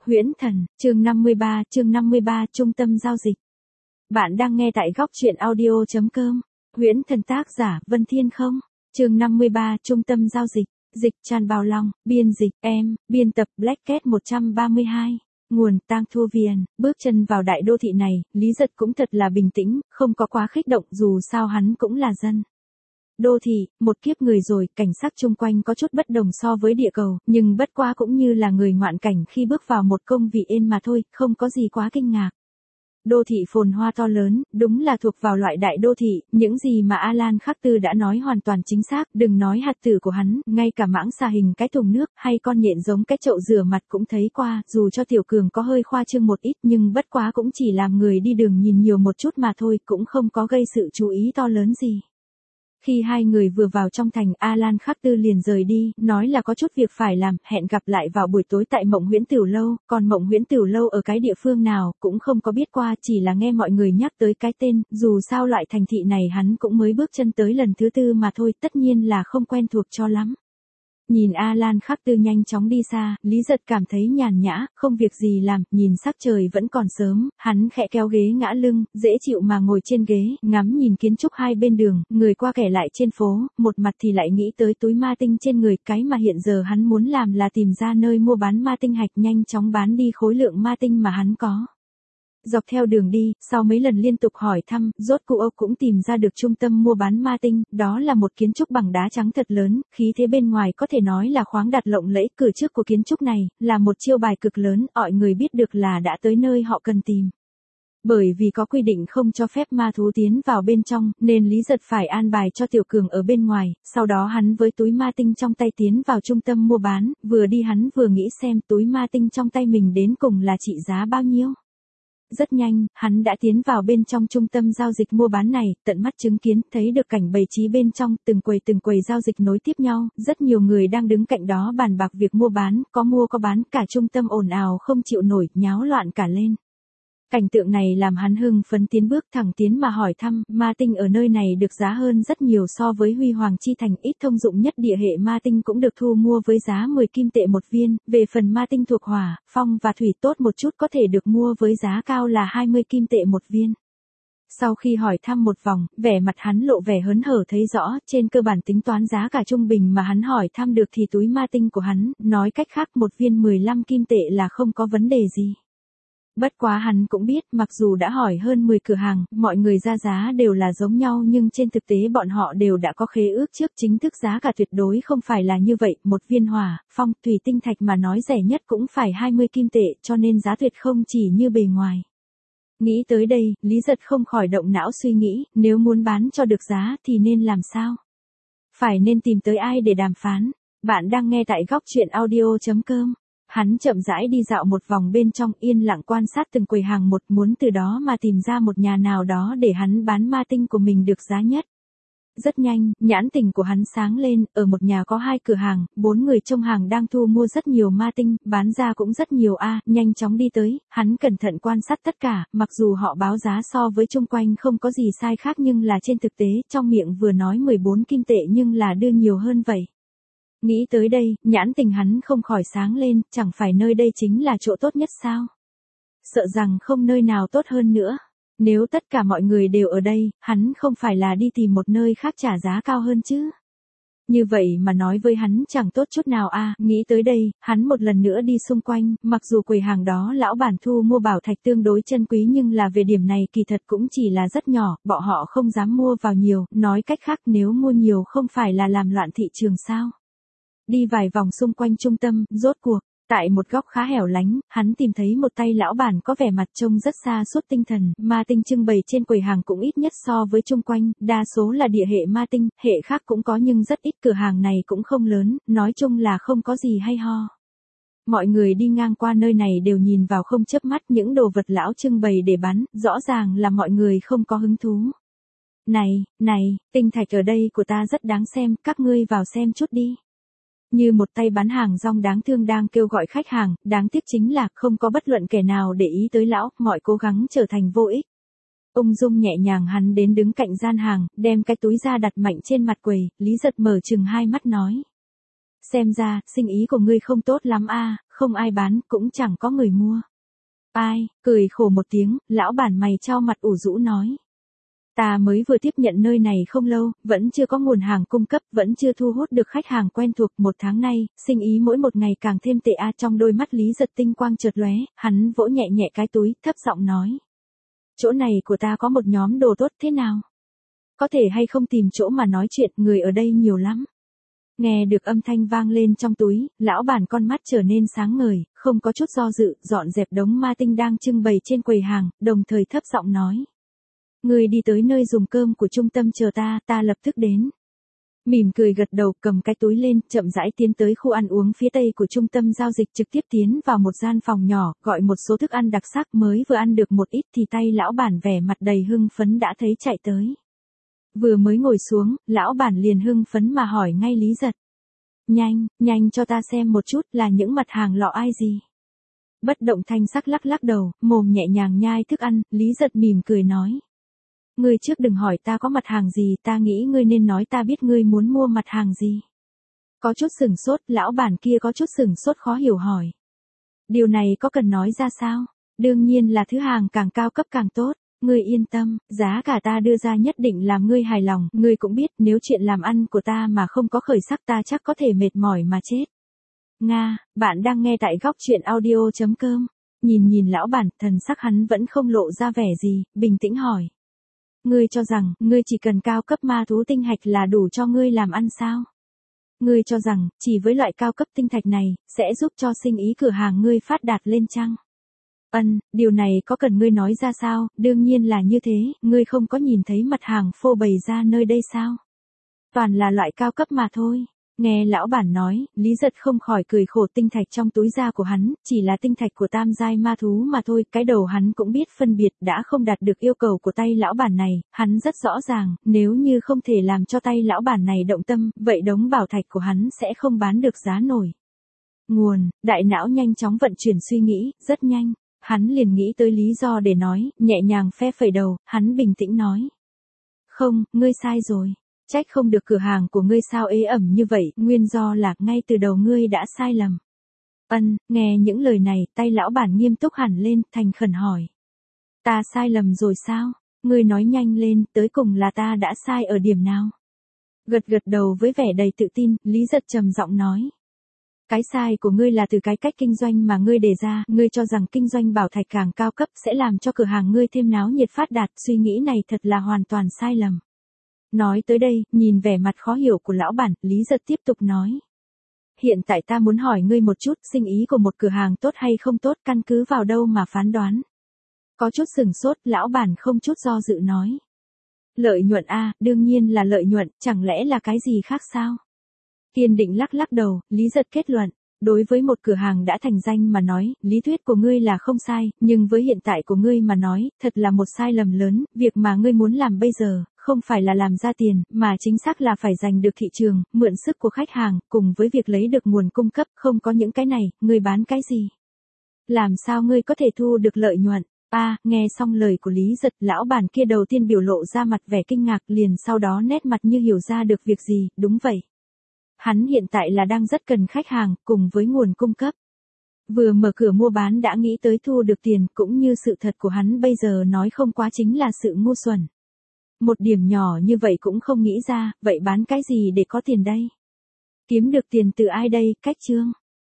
Huyễn Thần, chương 53, trung tâm giao dịch. Bạn đang nghe tại góc truyện audio.com. Huyễn Thần tác giả Vân Thiên Không. Chương 53, trung tâm giao dịch. Dịch Tràn Bào Long, biên dịch em, biên tập Black Cat 132. Nguồn Tang Thu Viền. Bước chân vào đại đô thị này, Lý Giật cũng thật là bình tĩnh, không có quá kích động, dù sao hắn cũng là dân đô thị, một kiếp người rồi, cảnh sắc chung quanh có chút bất đồng so với địa cầu, nhưng bất quá cũng như là người ngoạn cảnh khi bước vào một công vị yên mà thôi, không có gì quá kinh ngạc. Đô thị phồn hoa to lớn, đúng là thuộc vào loại đại đô thị, những gì mà Alan Khắc Tư đã nói hoàn toàn chính xác, đừng nói hạt tử của hắn, ngay cả mãng xà hình cái thùng nước hay con nhện giống cái chậu rửa mặt cũng thấy qua, dù cho Tiểu Cường có hơi khoa trương một ít nhưng bất quá cũng chỉ làm người đi đường nhìn nhiều một chút mà thôi, cũng không có gây sự chú ý to lớn gì. Khi hai người vừa vào trong thành, Alan Khắc Tư liền rời đi, nói là có chút việc phải làm, hẹn gặp lại vào buổi tối tại Mộng Huyễn Tiểu Lâu, còn Mộng Huyễn Tiểu Lâu ở cái địa phương nào, cũng không có biết qua, chỉ là nghe mọi người nhắc tới cái tên, dù sao loại thành thị này hắn cũng mới bước chân tới lần thứ tư mà thôi, tất nhiên là không quen thuộc cho lắm. Nhìn Alan Khắc Tư nhanh chóng đi xa, Lý Giật cảm thấy nhàn nhã, không việc gì làm, nhìn sắc trời vẫn còn sớm, hắn khẽ kéo ghế ngã lưng, dễ chịu mà ngồi trên ghế, ngắm nhìn kiến trúc hai bên đường, người qua kẻ lại trên phố, một mặt thì lại nghĩ tới túi ma tinh trên người, cái mà hiện giờ hắn muốn làm là tìm ra nơi mua bán ma tinh hạch nhanh chóng bán đi khối lượng ma tinh mà hắn có. Dọc theo đường đi, sau mấy lần liên tục hỏi thăm, rốt cuộc cũng tìm ra được trung tâm mua bán ma tinh, đó là một kiến trúc bằng đá trắng thật lớn, khí thế bên ngoài có thể nói là khoáng đạt lộng lẫy, cửa trước của kiến trúc này, là một chiêu bài cực lớn, mọi người biết được là đã tới nơi họ cần tìm. Bởi vì có quy định không cho phép ma thú tiến vào bên trong, nên Lý Giật phải an bài cho Tiểu Cường ở bên ngoài, sau đó hắn với túi ma tinh trong tay tiến vào trung tâm mua bán, vừa đi hắn vừa nghĩ xem túi ma tinh trong tay mình đến cùng là trị giá bao nhiêu. Rất nhanh, hắn đã tiến vào bên trong trung tâm giao dịch mua bán này, tận mắt chứng kiến, thấy được cảnh bày trí bên trong, từng quầy giao dịch nối tiếp nhau, rất nhiều người đang đứng cạnh đó bàn bạc việc mua bán, có mua có bán, cả trung tâm ồn ào không chịu nổi, nháo loạn cả lên. Cảnh tượng này làm hắn hưng phấn tiến bước thẳng tiến mà hỏi thăm, ma tinh ở nơi này được giá hơn rất nhiều so với Huy Hoàng Chi Thành, ít thông dụng nhất địa hệ ma tinh cũng được thu mua với giá 10 kim tệ một viên, về phần ma tinh thuộc hỏa, phong và thủy tốt một chút có thể được mua với giá cao là 20 kim tệ một viên. Sau khi hỏi thăm một vòng, vẻ mặt hắn lộ vẻ hớn hở thấy rõ, trên cơ bản tính toán giá cả trung bình mà hắn hỏi thăm được thì túi ma tinh của hắn, nói cách khác một viên 15 kim tệ là không có vấn đề gì. Bất quá hắn cũng biết, mặc dù đã hỏi hơn 10 cửa hàng, mọi người ra giá đều là giống nhau nhưng trên thực tế bọn họ đều đã có khế ước trước, chính thức giá cả tuyệt đối không phải là như vậy, một viên hỏa, phong, thủy tinh thạch mà nói rẻ nhất cũng phải 20 kim tệ, cho nên giá tuyệt không chỉ như bề ngoài. Nghĩ tới đây, Lý Giật không khỏi động não suy nghĩ, nếu muốn bán cho được giá thì nên làm sao? Phải nên tìm tới ai để đàm phán? Bạn đang nghe tại góc truyện audio.com. Hắn chậm rãi đi dạo một vòng bên trong, yên lặng quan sát từng quầy hàng một, muốn từ đó mà tìm ra một nhà nào đó để hắn bán ma tinh của mình được giá nhất. Rất nhanh, nhãn tình của hắn sáng lên, ở một nhà có 2 cửa hàng, 4 người trong hàng đang thu mua rất nhiều ma tinh, bán ra cũng rất nhiều nhanh chóng đi tới, hắn cẩn thận quan sát tất cả, mặc dù họ báo giá so với chung quanh không có gì sai khác nhưng là trên thực tế, trong miệng vừa nói 14 kim tệ nhưng là đưa nhiều hơn vậy. Nghĩ tới đây, nhãn tình hắn không khỏi sáng lên, chẳng phải nơi đây chính là chỗ tốt nhất sao? Sợ rằng không nơi nào tốt hơn nữa. Nếu tất cả mọi người đều ở đây, hắn không phải là đi tìm một nơi khác trả giá cao hơn chứ? Như vậy mà nói với hắn chẳng tốt chút nào nghĩ tới đây, hắn một lần nữa đi xung quanh, mặc dù quầy hàng đó lão bản thu mua bảo thạch tương đối chân quý nhưng là về điểm này kỳ thật cũng chỉ là rất nhỏ, bọn họ không dám mua vào nhiều, nói cách khác nếu mua nhiều không phải là làm loạn thị trường sao? Đi vài vòng xung quanh trung tâm, rốt cuộc, tại một góc khá hẻo lánh, hắn tìm thấy một tay lão bản có vẻ mặt trông rất xa suốt tinh thần, ma tinh trưng bày trên quầy hàng cũng ít nhất so với chung quanh, đa số là địa hệ ma tinh, hệ khác cũng có nhưng rất ít, cửa hàng này cũng không lớn, nói chung là không có gì hay ho. Mọi người đi ngang qua nơi này đều nhìn vào không chớp mắt, những đồ vật lão trưng bày để bán, rõ ràng là mọi người không có hứng thú. Này, tinh thạch ở đây của ta rất đáng xem, các ngươi vào xem chút đi. Như một tay bán hàng rong đáng thương đang kêu gọi khách hàng, đáng tiếc chính là không có bất luận kẻ nào để ý tới lão, mọi cố gắng trở thành vô ích. Ung dung nhẹ nhàng hắn đến đứng cạnh gian hàng, đem cái túi ra đặt mạnh trên mặt quầy, Lý Giật mở chừng hai mắt nói. Xem ra, sinh ý của ngươi không tốt lắm không ai bán, cũng chẳng có người mua. Ai, cười khổ một tiếng, lão bản mày chau mặt ủ rũ nói. Ta mới vừa tiếp nhận nơi này không lâu, vẫn chưa có nguồn hàng cung cấp, vẫn chưa thu hút được khách hàng quen thuộc. 1 tháng nay, sinh ý mỗi một ngày càng thêm tệ a. Trong đôi mắt Lý Giật tinh quang chợt lóe, hắn vỗ nhẹ nhẹ cái túi, thấp giọng nói. Chỗ này của ta có một nhóm đồ tốt thế nào? Có thể hay không tìm chỗ mà nói chuyện, người ở đây nhiều lắm. Nghe được âm thanh vang lên trong túi, lão bản con mắt trở nên sáng ngời, không có chút do dự, dọn dẹp đống ma tinh đang trưng bày trên quầy hàng, đồng thời thấp giọng nói. Người đi tới nơi dùng cơm của trung tâm chờ ta, ta lập tức đến. Mỉm cười gật đầu, cầm cái túi lên, chậm rãi tiến tới khu ăn uống phía tây của trung tâm giao dịch, trực tiếp tiến vào một gian phòng nhỏ, gọi một số thức ăn đặc sắc. Mới vừa ăn được một ít thì tay lão bản vẻ mặt đầy hưng phấn đã thấy chạy tới. Vừa mới ngồi xuống, lão bản liền hưng phấn mà hỏi ngay Lý Giật. Nhanh cho ta xem một chút là những mặt hàng lọ ai gì. Bất động thanh sắc lắc lắc đầu, mồm nhẹ nhàng nhai thức ăn, Lý Giật mỉm cười nói. Ngươi trước đừng hỏi ta có mặt hàng gì, ta nghĩ ngươi nên nói ta biết ngươi muốn mua mặt hàng gì. Có chút sửng sốt, lão bản kia có chút sửng sốt khó hiểu hỏi. Điều này có cần nói ra sao? Đương nhiên là thứ hàng càng cao cấp càng tốt. Ngươi yên tâm, giá cả ta đưa ra nhất định làm ngươi hài lòng. Ngươi cũng biết nếu chuyện làm ăn của ta mà không có khởi sắc ta chắc có thể mệt mỏi mà chết. Nga, bạn đang nghe tại góc truyện audio.com. Nhìn lão bản, thần sắc hắn vẫn không lộ ra vẻ gì, bình tĩnh hỏi. Ngươi cho rằng, ngươi chỉ cần cao cấp ma thú tinh hạch là đủ cho ngươi làm ăn sao? Ngươi cho rằng, chỉ với loại cao cấp tinh thạch này, sẽ giúp cho sinh ý cửa hàng ngươi phát đạt lên chăng? Điều này có cần ngươi nói ra sao? Đương nhiên là như thế, ngươi không có nhìn thấy mặt hàng phô bày ra nơi đây sao? Toàn là loại cao cấp mà thôi. Nghe lão bản nói, Lý Giật không khỏi cười khổ. Tinh thạch trong túi da của hắn, chỉ là tinh thạch của tam giai ma thú mà thôi. Cái đầu hắn cũng biết phân biệt, đã không đạt được yêu cầu của tay lão bản này. Hắn rất rõ ràng, nếu như không thể làm cho tay lão bản này động tâm, vậy đống bảo thạch của hắn sẽ không bán được giá nổi. Đại não nhanh chóng vận chuyển suy nghĩ, rất nhanh. Hắn liền nghĩ tới lý do để nói, nhẹ nhàng phe phẩy đầu, hắn bình tĩnh nói. Không, ngươi sai rồi. Trách không được cửa hàng của ngươi sao ế ẩm như vậy, nguyên do là ngay từ đầu ngươi đã sai lầm. Nghe những lời này, tay lão bản nghiêm túc hẳn lên, thành khẩn hỏi. Ta sai lầm rồi sao? Ngươi nói nhanh lên, tới cùng là ta đã sai ở điểm nào? Gật đầu với vẻ đầy tự tin, Lý Giật trầm giọng nói. Cái sai của ngươi là từ cái cách kinh doanh mà ngươi đề ra, ngươi cho rằng kinh doanh bảo thạch càng cao cấp sẽ làm cho cửa hàng ngươi thêm náo nhiệt phát đạt, suy nghĩ này thật là hoàn toàn sai lầm. Nói tới đây, nhìn vẻ mặt khó hiểu của lão bản, Lý Giật tiếp tục nói. Hiện tại ta muốn hỏi ngươi một chút, sinh ý của một cửa hàng tốt hay không tốt, căn cứ vào đâu mà phán đoán. Có chút sửng sốt, lão bản không chút do dự nói. Lợi nhuận a, đương nhiên là lợi nhuận, chẳng lẽ là cái gì khác sao? Kiên định lắc đầu, Lý Giật kết luận. Đối với một cửa hàng đã thành danh mà nói, lý thuyết của ngươi là không sai, nhưng với hiện tại của ngươi mà nói, thật là một sai lầm lớn. Việc mà ngươi muốn làm bây giờ, không phải là làm ra tiền, mà chính xác là phải giành được thị trường, mượn sức của khách hàng, cùng với việc lấy được nguồn cung cấp. Không có những cái này, ngươi bán cái gì? Làm sao ngươi có thể thu được lợi nhuận? Nghe xong lời của Lý Giật, lão bản kia đầu tiên biểu lộ ra mặt vẻ kinh ngạc, liền sau đó nét mặt như hiểu ra được việc gì. Đúng vậy. Hắn hiện tại là đang rất cần khách hàng, cùng với nguồn cung cấp. Vừa mở cửa mua bán đã nghĩ tới thu được tiền, cũng như sự thật của hắn bây giờ nói không quá chính là sự ngu xuẩn. Một điểm nhỏ như vậy cũng không nghĩ ra, vậy bán cái gì để có tiền đây? Kiếm được tiền từ ai đây? Cách chương.